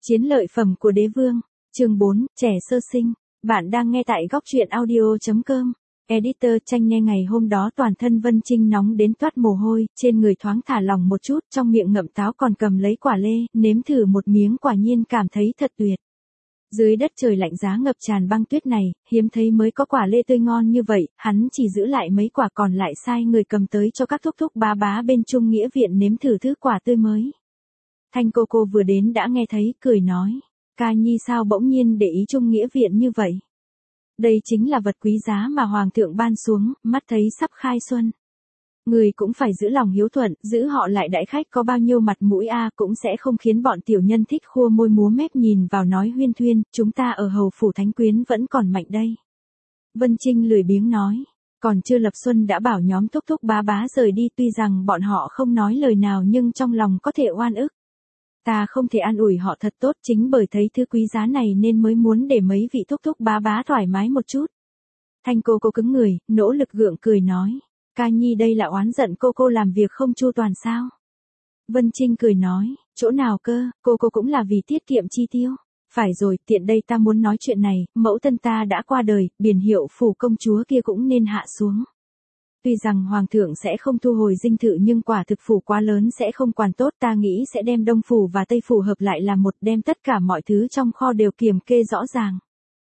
Chiến lợi phẩm của đế vương, chương 4, trẻ sơ sinh. Bạn đang nghe tại góc truyện audio.com. Editor Tranh nghe ngày hôm đó toàn thân Vân Trinh nóng đến toát mồ hôi, trên người thoáng thả lỏng một chút, trong miệng ngậm táo còn cầm lấy quả lê, nếm thử một miếng quả nhiên cảm thấy thật tuyệt. Dưới đất trời lạnh giá ngập tràn băng tuyết này, hiếm thấy mới có quả lê tươi ngon như vậy, hắn chỉ giữ lại mấy quả còn lại sai người cầm tới cho các thúc thúc bá bá bên Trung Nghĩa viện nếm thử thứ quả tươi mới. Thanh cô vừa đến đã nghe thấy, cười nói, ca nhi sao bỗng nhiên để ý Trung Nghĩa viện như vậy? Đây chính là vật quý giá mà Hoàng thượng ban xuống, mắt thấy sắp khai xuân. Người cũng phải giữ lòng hiếu thuận, giữ họ lại đãi khách có bao nhiêu mặt mũi cũng sẽ không khiến bọn tiểu nhân thích khua môi múa mép nhìn vào nói huyên thuyên, chúng ta ở hầu phủ thánh quyến vẫn còn mạnh đây. Vân Trinh lười biếng nói, còn chưa lập xuân đã bảo nhóm thúc thúc bá bá rời đi, tuy rằng bọn họ không nói lời nào nhưng trong lòng có thể oan ức. Ta không thể an ủi họ thật tốt, chính bởi thấy thứ quý giá này nên mới muốn để mấy vị thúc thúc bá bá thoải mái một chút. Thanh cô cứng người, nỗ lực gượng cười nói, ca nhi đây là oán giận cô làm việc không chu toàn sao? Vân Trinh cười nói, chỗ nào cơ, cô cũng là vì tiết kiệm chi tiêu. Phải rồi, tiện đây ta muốn nói chuyện này, mẫu thân ta đã qua đời, biển hiệu phủ công chúa kia cũng nên hạ xuống. Tuy rằng Hoàng thượng sẽ không thu hồi dinh thự nhưng quả thực phủ quá lớn sẽ không quản tốt, ta nghĩ sẽ đem Đông phủ và Tây phủ hợp lại làm một, đem tất cả mọi thứ trong kho đều kiểm kê rõ ràng.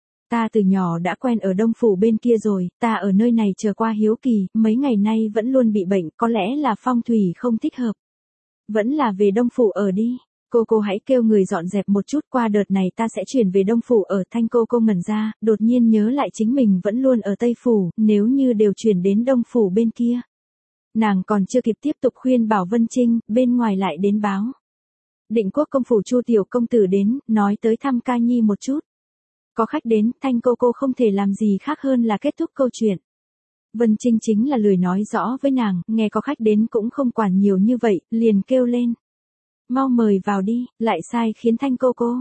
Ta từ nhỏ đã quen ở Đông phủ bên kia rồi, ta ở nơi này chờ qua hiếu kỳ, mấy ngày nay vẫn luôn bị bệnh, có lẽ là phong thủy không thích hợp. Vẫn là về Đông phủ ở đi. Cô hãy kêu người dọn dẹp một chút, qua đợt này ta sẽ chuyển về Đông phủ ở. Thanh cô ngẩn ra, đột nhiên nhớ lại chính mình vẫn luôn ở Tây phủ, nếu như đều chuyển đến Đông phủ bên kia. Nàng còn chưa kịp tiếp tục khuyên bảo Vân Trinh, bên ngoài lại đến báo. Định Quốc công phủ Chu tiểu công tử đến, nói tới thăm ca nhi một chút. Có khách đến, Thanh cô không thể làm gì khác hơn là kết thúc câu chuyện. Vân Trinh chính là lười nói rõ với nàng, nghe có khách đến cũng không quản nhiều như vậy, liền kêu lên. Mau mời vào đi, lại sai khiến Thanh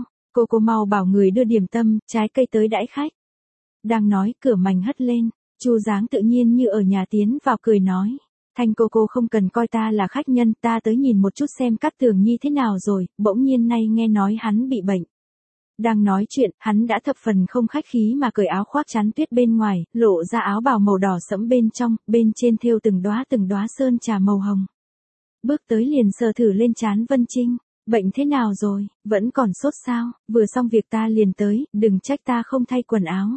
cô mau bảo người đưa điểm tâm, trái cây tới đãi khách. Đang nói, cửa mành hất lên, Chu Giáng tự nhiên như ở nhà tiến vào cười nói. Thanh cô không cần coi ta là khách nhân, ta tới nhìn một chút xem Cát Tường Nhi thế nào rồi, bỗng nhiên nay nghe nói hắn bị bệnh. Đang nói chuyện, hắn đã thập phần không khách khí mà cởi áo khoác chắn tuyết bên ngoài, lộ ra áo bào màu đỏ sẫm bên trong, bên trên thêu từng đóa sơn trà màu hồng. Bước tới liền sờ thử lên trán Vân Trinh, bệnh thế nào rồi, vẫn còn sốt sao, vừa xong việc ta liền tới, đừng trách ta không thay quần áo.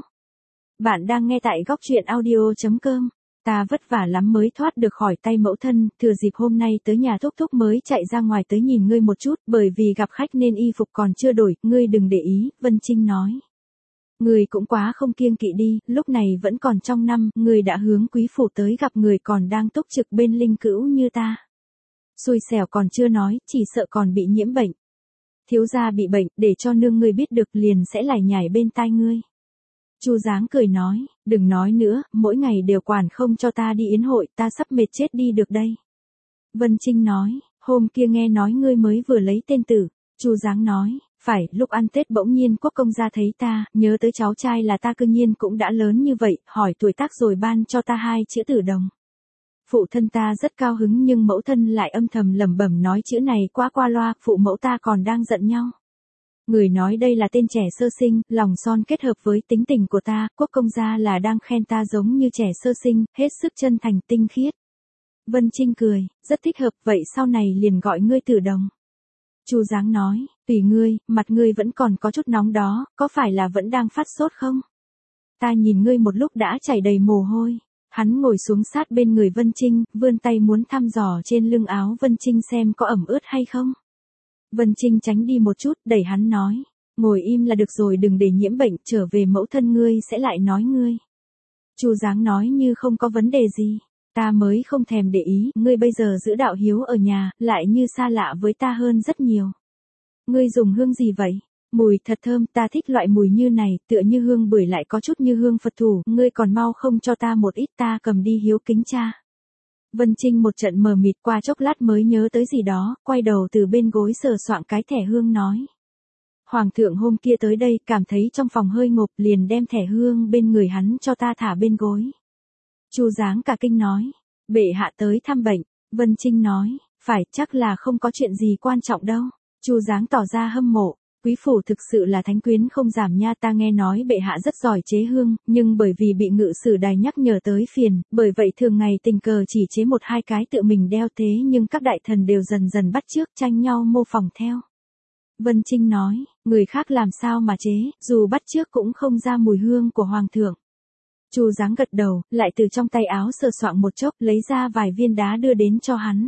Bạn đang nghe tại góc truyện audio.com, ta vất vả lắm mới thoát được khỏi tay mẫu thân, thừa dịp hôm nay tới nhà thúc thúc mới chạy ra ngoài tới nhìn ngươi một chút, bởi vì gặp khách nên y phục còn chưa đổi, ngươi đừng để ý, Vân Trinh nói. Người cũng quá không kiêng kỵ đi, lúc này vẫn còn trong năm, người đã hướng quý phủ tới gặp người còn đang túc trực bên linh cữu như ta. Xui xẻo còn chưa nói, chỉ sợ còn bị nhiễm bệnh. Thiếu gia bị bệnh, để cho nương ngươi biết được liền sẽ lải nhải bên tai ngươi. Chu Giáng cười nói, đừng nói nữa, mỗi ngày đều quản không cho ta đi yến hội, ta sắp mệt chết đi được đây. Vân Trinh nói, hôm kia nghe nói ngươi mới vừa lấy tên tử. Chu Giáng nói, phải, lúc ăn Tết bỗng nhiên Quốc công gia thấy ta, nhớ tới cháu trai là ta, cương nhiên cũng đã lớn như vậy, hỏi tuổi tác rồi ban cho ta 2 chữ Tử Đồng. Phụ thân ta rất cao hứng nhưng mẫu thân lại âm thầm lẩm bẩm nói chữ này quá qua loa, phụ mẫu ta còn đang giận nhau. Người nói đây là tên trẻ sơ sinh, lòng son kết hợp với tính tình của ta, Quốc công gia là đang khen ta giống như trẻ sơ sinh, hết sức chân thành tinh khiết. Vân Trinh cười, rất thích hợp, vậy sau này liền gọi ngươi Tử Đồng. Chu Giáng nói, tùy ngươi, mặt ngươi vẫn còn có chút nóng đó, có phải là vẫn đang phát sốt không? Ta nhìn ngươi một lúc đã chảy đầy mồ hôi. Hắn ngồi xuống sát bên người Vân Trinh, vươn tay muốn thăm dò trên lưng áo Vân Trinh xem có ẩm ướt hay không. Vân Trinh tránh đi một chút, đẩy hắn nói, ngồi im là được rồi, đừng để nhiễm bệnh, trở về mẫu thân ngươi sẽ lại nói ngươi. Chu Giáng nói như không có vấn đề gì, ta mới không thèm để ý, ngươi bây giờ giữ đạo hiếu ở nhà, lại như xa lạ với ta hơn rất nhiều. Ngươi dùng hương gì vậy? Mùi thật thơm, ta thích loại mùi như này, tựa như hương bưởi lại có chút như hương Phật thủ, ngươi còn mau không cho ta một ít, ta cầm đi hiếu kính cha. Vân Trinh một trận mờ mịt, qua chốc lát mới nhớ tới gì đó, quay đầu từ bên gối sờ soạng cái thẻ hương nói. Hoàng thượng hôm kia tới đây, cảm thấy trong phòng hơi ngộp, liền đem thẻ hương bên người hắn cho ta thả bên gối. Chu Giáng cả kinh nói, bệ hạ tới thăm bệnh. Vân Trinh nói, phải, chắc là không có chuyện gì quan trọng đâu. Chu Giáng tỏ ra hâm mộ. Quý phủ thực sự là thánh quyến không giảm nha, ta nghe nói bệ hạ rất giỏi chế hương, nhưng bởi vì bị ngự sử đài nhắc nhở tới phiền, bởi vậy thường ngày tình cờ chỉ chế một hai cái tự mình đeo thế, nhưng các đại thần đều dần dần bắt chước tranh nhau mô phỏng theo. Vân Trinh nói, người khác làm sao mà chế, dù bắt chước cũng không ra mùi hương của hoàng thượng. Chu Giáng gật đầu, lại từ trong tay áo sờ soạng một chốc, lấy ra vài viên đá đưa đến cho hắn.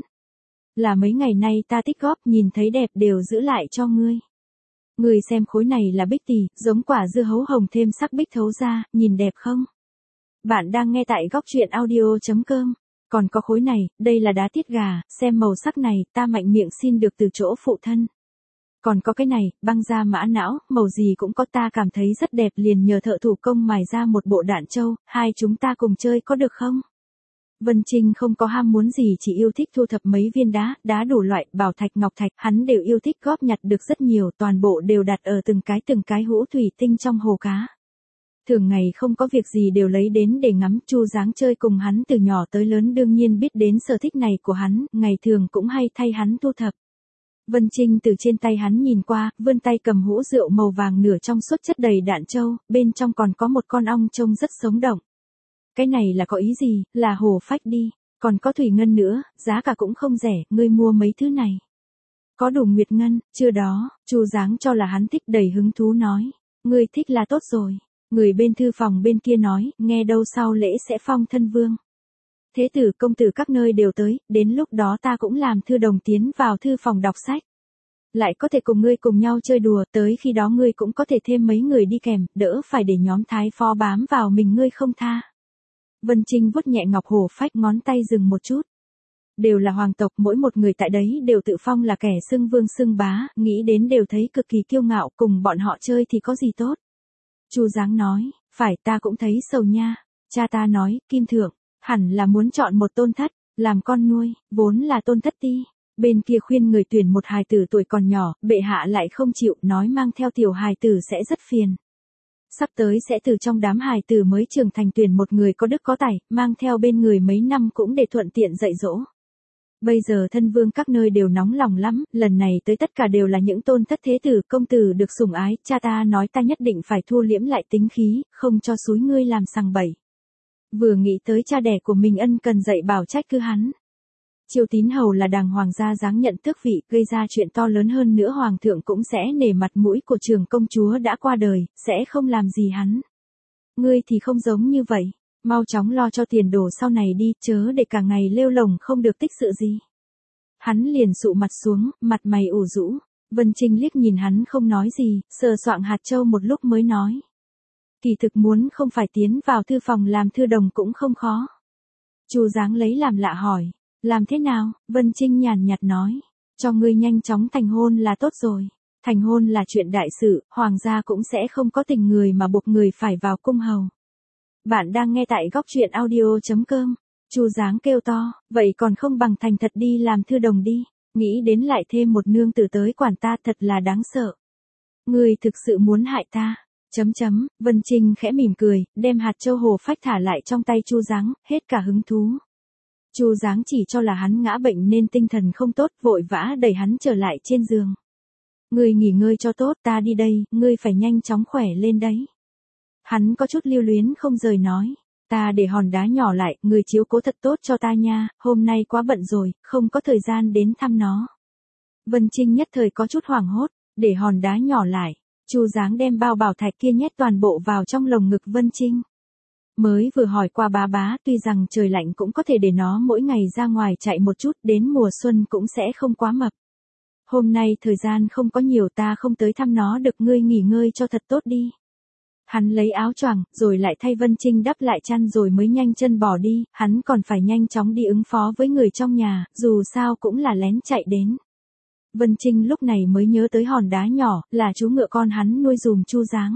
Là mấy ngày nay ta tích góp, nhìn thấy đẹp đều giữ lại cho ngươi. Ngươi xem khối này là bích tỳ, giống quả dưa hấu hồng thêm sắc bích thấu ra, nhìn đẹp không? Bạn đang nghe tại góc truyện audio.com. Còn có khối này, đây là đá tiết gà, xem màu sắc này, ta mạnh miệng xin được từ chỗ phụ thân. Còn có cái này, băng da mã não, màu gì cũng có, ta cảm thấy rất đẹp, liền nhờ thợ thủ công mài ra một bộ đạn châu, hai chúng ta cùng chơi có được không? Vân Trinh không có ham muốn gì, chỉ yêu thích thu thập mấy viên đá, đá đủ loại, bảo thạch ngọc thạch, hắn đều yêu thích, góp nhặt được rất nhiều, toàn bộ đều đặt ở từng cái hũ thủy tinh trong hồ cá. Thường ngày không có việc gì đều lấy đến để ngắm. Chu Giáng chơi cùng hắn từ nhỏ tới lớn đương nhiên biết đến sở thích này của hắn, ngày thường cũng hay thay hắn thu thập. Vân Trinh từ trên tay hắn nhìn qua, vươn tay cầm hũ rượu màu vàng nửa trong suốt chất đầy đạn châu, bên trong còn có một con ong trông rất sống động. Cái này là có ý gì, là hồ phách đi, còn có thủy ngân nữa, giá cả cũng không rẻ, ngươi mua mấy thứ này. Có đủ nguyệt ngân, chưa đó, Chu Giáng cho là hắn thích đầy hứng thú nói, ngươi thích là tốt rồi. Người bên thư phòng bên kia nói, nghe đâu sau lễ sẽ phong thân vương. Thế tử công tử các nơi đều tới, đến lúc đó ta cũng làm thư đồng tiến vào thư phòng đọc sách. Lại có thể cùng ngươi cùng nhau chơi đùa, tới khi đó ngươi cũng có thể thêm mấy người đi kèm, đỡ phải để nhóm thái phó bám vào mình ngươi không tha. Vân Trinh vuốt nhẹ ngọc hổ phách, ngón tay dừng một chút. Đều là hoàng tộc, mỗi một người tại đấy đều tự phong là kẻ xưng vương xưng bá, nghĩ đến đều thấy cực kỳ kiêu ngạo, cùng bọn họ chơi thì có gì tốt. Chu Giáng nói, phải, ta cũng thấy sầu nha. Cha ta nói, Kim Thượng, hẳn là muốn chọn một tôn thất, làm con nuôi, vốn là tôn thất ti. Bên kia khuyên người tuyển một hài tử tuổi còn nhỏ, bệ hạ lại không chịu, nói mang theo tiểu hài tử sẽ rất phiền. Sắp tới sẽ từ trong đám hài tử mới trưởng thành tuyển một người có đức có tài, mang theo bên người mấy năm cũng để thuận tiện dạy dỗ. Bây giờ thân vương các nơi đều nóng lòng lắm, lần này tới tất cả đều là những tôn thất thế tử công tử được sủng ái, cha ta nói ta nhất định phải thu liễm lại tính khí, không cho xúi ngươi làm sằng bậy. Vừa nghĩ tới cha đẻ của mình ân cần dạy bảo trách cứ hắn. Chiêu Tín hầu là đàng hoàng gia dáng nhận tước vị, gây ra chuyện to lớn hơn nữa hoàng thượng cũng sẽ nể mặt mũi của trưởng công chúa đã qua đời, sẽ không làm gì hắn. Ngươi thì không giống như vậy. Mau chóng lo cho tiền đồ sau này đi, chớ để cả ngày lêu lồng không được tích sự gì. Hắn liền sụ mặt xuống, mặt mày ủ rũ. Vân Trinh liếc nhìn hắn không nói gì, sờ soạng hạt châu một lúc mới nói. Kỳ thực muốn không phải tiến vào thư phòng làm thư đồng cũng không khó. Chu Giáng lấy làm lạ hỏi, làm thế nào? Vân Trinh nhàn nhạt nói, cho ngươi nhanh chóng thành hôn là tốt rồi. Thành hôn là chuyện đại sự, hoàng gia cũng sẽ không có tình người mà buộc người phải vào cung hầu. Bạn đang nghe tại góc truyện audio.com. Chu Giáng kêu to, vậy còn không bằng thành thật đi làm thư đồng đi, nghĩ đến lại thêm một nương tử tới quản ta thật là đáng sợ. Ngươi thực sự muốn hại ta. Vân Trinh khẽ mỉm cười, đem hạt châu hồ phách thả lại trong tay Chu Giáng, hết cả hứng thú. Chu Giáng chỉ cho là hắn ngã bệnh nên tinh thần không tốt, vội vã đẩy hắn trở lại trên giường. Ngươi nghỉ ngơi cho tốt, ta đi đây, ngươi phải nhanh chóng khỏe lên đấy. Hắn có chút lưu luyến không rời nói, ta để hòn đá nhỏ lại, người chiếu cố thật tốt cho ta nha, hôm nay quá bận rồi, không có thời gian đến thăm nó. Vân Trinh nhất thời có chút hoảng hốt, để hòn đá nhỏ lại, Chu Giáng đem bao bảo thạch kia nhét toàn bộ vào trong lồng ngực Vân Trinh. Mới vừa hỏi qua bá bá, tuy rằng trời lạnh cũng có thể để nó mỗi ngày ra ngoài chạy một chút, đến mùa xuân cũng sẽ không quá mập. Hôm nay thời gian không có nhiều, ta không tới thăm nó được, ngươi nghỉ ngơi cho thật tốt đi. Hắn lấy áo choàng, rồi lại thay Vân Trinh đắp lại chăn rồi mới nhanh chân bỏ đi, hắn còn phải nhanh chóng đi ứng phó với người trong nhà, dù sao cũng là lén chạy đến. Vân Trinh lúc này mới nhớ tới hòn đá nhỏ, là chú ngựa con hắn nuôi dùm Chu Giáng.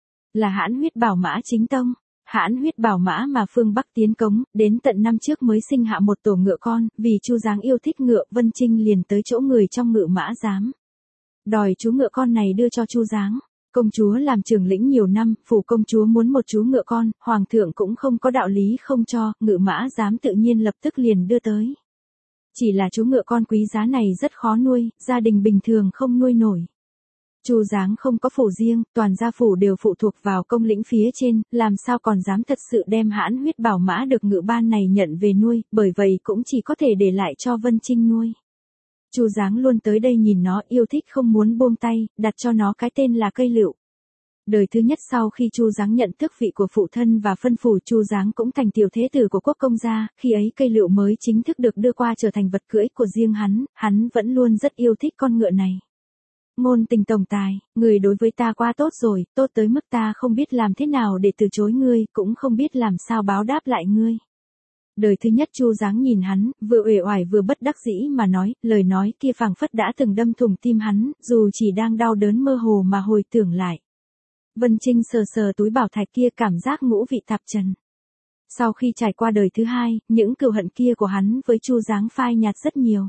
Là hãn huyết bảo mã chính tông, hãn huyết bảo mã mà phương Bắc tiến cống, đến tận năm trước mới sinh hạ một tổ ngựa con, vì Chu Giáng yêu thích ngựa, Vân Trinh liền tới chỗ người trong ngựa mã giám. Đòi chú ngựa con này đưa cho Chu Giáng. Công chúa làm trưởng lĩnh nhiều năm, phủ công chúa muốn một chú ngựa con, hoàng thượng cũng không có đạo lý không cho, ngựa mã giám tự nhiên lập tức liền đưa tới. Chỉ là chú ngựa con quý giá này rất khó nuôi, gia đình bình thường không nuôi nổi. Chu Giáng không có phủ riêng, toàn gia phủ đều phụ thuộc vào công lĩnh phía trên, làm sao còn dám thật sự đem hãn huyết bảo mã được Ngự Ban này nhận về nuôi, bởi vậy cũng chỉ có thể để lại cho Vân Trinh nuôi. Chu Giáng luôn tới đây nhìn nó, yêu thích không muốn buông tay, đặt cho nó cái tên là Cây Lựu. Đời thứ nhất sau khi Chu Giáng nhận tước vị của phụ thân và phân phủ, Chu Giáng cũng thành tiểu thế tử của quốc công gia, khi ấy Cây Lựu mới chính thức được đưa qua trở thành vật cưỡi của riêng hắn vẫn luôn rất yêu thích con ngựa này. Ngôn tình tổng tài, người đối với ta quá tốt rồi, tốt tới mức ta không biết làm thế nào để từ chối ngươi, cũng không biết làm sao báo đáp lại ngươi. Đời thứ nhất Chu Giáng nhìn hắn, vừa uể oải vừa bất đắc dĩ mà nói, lời nói kia phảng phất đã từng đâm thủng tim hắn, dù chỉ đang đau đớn mơ hồ mà hồi tưởng lại. Vân Trinh sờ sờ túi bảo thạch kia, cảm giác ngũ vị tạp trần. Sau khi trải qua đời thứ hai, những cừu hận kia của hắn với Chu Giáng phai nhạt rất nhiều.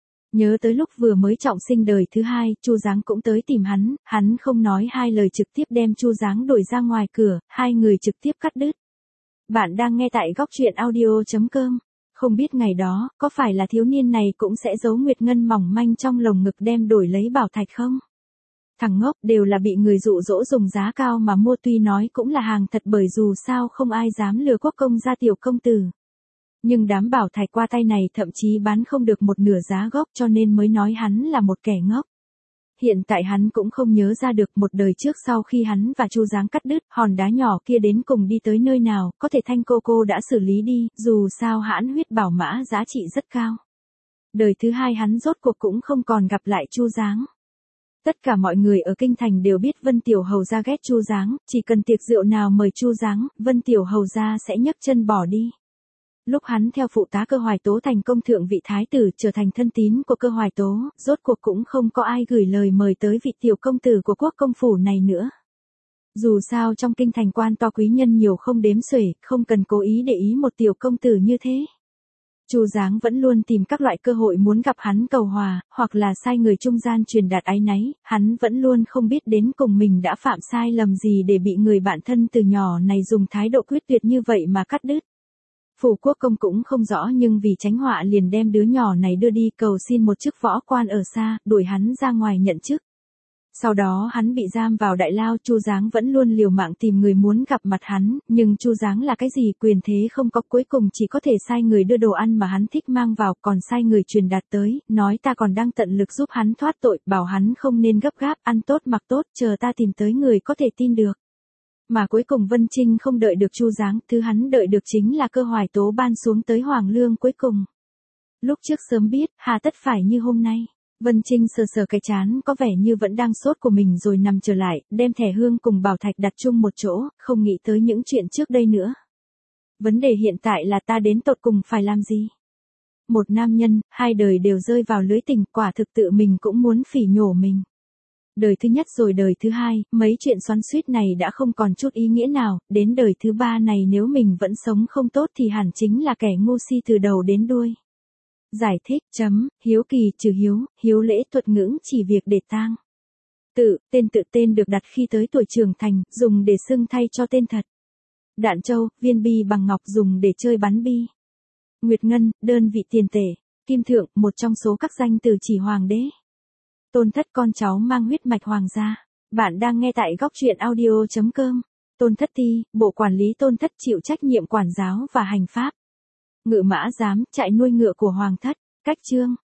Nhớ tới lúc vừa mới trọng sinh đời thứ hai, Chu Giáng cũng tới tìm hắn không nói hai lời trực tiếp đem Chu Giáng đuổi ra ngoài cửa, hai người trực tiếp cắt đứt. Bạn đang nghe tại góc truyện audio.com. Không biết ngày đó, có phải là thiếu niên này cũng sẽ giấu nguyệt ngân mỏng manh trong lồng ngực đem đổi lấy bảo thạch không? Thằng ngốc, đều là bị người dụ dỗ dùng giá cao mà mua, tuy nói cũng là hàng thật bởi dù sao không ai dám lừa quốc công gia tiểu công tử. Nhưng đám bảo thạch qua tay này thậm chí bán không được một nửa giá gốc, cho nên mới nói hắn là một kẻ ngốc. Hiện tại hắn cũng không nhớ ra được một đời trước sau khi hắn và Chu Giáng cắt đứt, hòn đá nhỏ kia đến cùng đi tới nơi nào, có thể Thanh cô đã xử lý đi, dù sao hãn huyết bảo mã giá trị rất cao. Đời thứ hai hắn rốt cuộc cũng không còn gặp lại Chu Giáng. Tất cả mọi người ở kinh thành đều biết Vân Tiểu Hầu gia ghét Chu Giáng, chỉ cần tiệc rượu nào mời Chu Giáng, Vân Tiểu Hầu gia sẽ nhấc chân bỏ đi. Lúc hắn theo phụ tá Cơ Hoài Tố thành công thượng vị thái tử, trở thành thân tín của Cơ Hoài Tố, rốt cuộc cũng không có ai gửi lời mời tới vị tiểu công tử của quốc công phủ này nữa. Dù sao trong kinh thành quan to quý nhân nhiều không đếm xuể, không cần cố ý để ý một tiểu công tử như thế. Chu Giáng vẫn luôn tìm các loại cơ hội muốn gặp hắn cầu hòa, hoặc là sai người trung gian truyền đạt áy náy, hắn vẫn luôn không biết đến cùng mình đã phạm sai lầm gì để bị người bạn thân từ nhỏ này dùng thái độ quyết tuyệt như vậy mà cắt đứt. Phủ quốc công cũng không rõ, nhưng vì tránh họa liền đem đứa nhỏ này đưa đi cầu xin một chức võ quan ở xa, đuổi hắn ra ngoài nhận chức. Sau đó hắn bị giam vào đại lao, Chu Giáng vẫn luôn liều mạng tìm người muốn gặp mặt hắn, nhưng Chu Giáng là cái gì quyền thế không có, cuối cùng chỉ có thể sai người đưa đồ ăn mà hắn thích mang vào, còn sai người truyền đạt tới, nói ta còn đang tận lực giúp hắn thoát tội, bảo hắn không nên gấp gáp, ăn tốt mặc tốt, chờ ta tìm tới người có thể tin được. Mà cuối cùng Vân Trinh không đợi được Chu Giáng, thứ hắn đợi được chính là Cơ Hoài Tố ban xuống tới hoàng lương cuối cùng. Lúc trước sớm biết, hà tất phải như hôm nay. Vân Trinh sờ sờ cái trán có vẻ như vẫn đang sốt của mình rồi nằm trở lại, đem thẻ hương cùng bảo thạch đặt chung một chỗ, không nghĩ tới những chuyện trước đây nữa. Vấn đề hiện tại là ta đến tột cùng phải làm gì? Một nam nhân, hai đời đều rơi vào lưới tình, quả thực tự mình cũng muốn phỉ nhổ mình. Đời thứ nhất rồi đời thứ hai, mấy chuyện xoắn xuýt này đã không còn chút ý nghĩa nào, đến đời thứ ba này nếu mình vẫn sống không tốt thì hẳn chính là kẻ ngu si từ đầu đến đuôi. Giải thích, hiếu kỳ trừ hiếu, hiếu lễ thuật ngưỡng chỉ việc để tang. Tự tên được đặt khi tới tuổi trưởng thành, dùng để xưng thay cho tên thật. Đạn châu, viên bi bằng ngọc dùng để chơi bắn bi. Nguyệt ngân, đơn vị tiền tệ. Kim thượng, một trong số các danh từ chỉ hoàng đế. Tôn thất, con cháu mang huyết mạch hoàng gia. Bạn đang nghe tại góc truyện audio.com. Tôn thất ti, bộ quản lý tôn thất chịu trách nhiệm quản giáo và hành pháp. Ngự mã giám, trại nuôi ngựa của hoàng thất. Cách chương.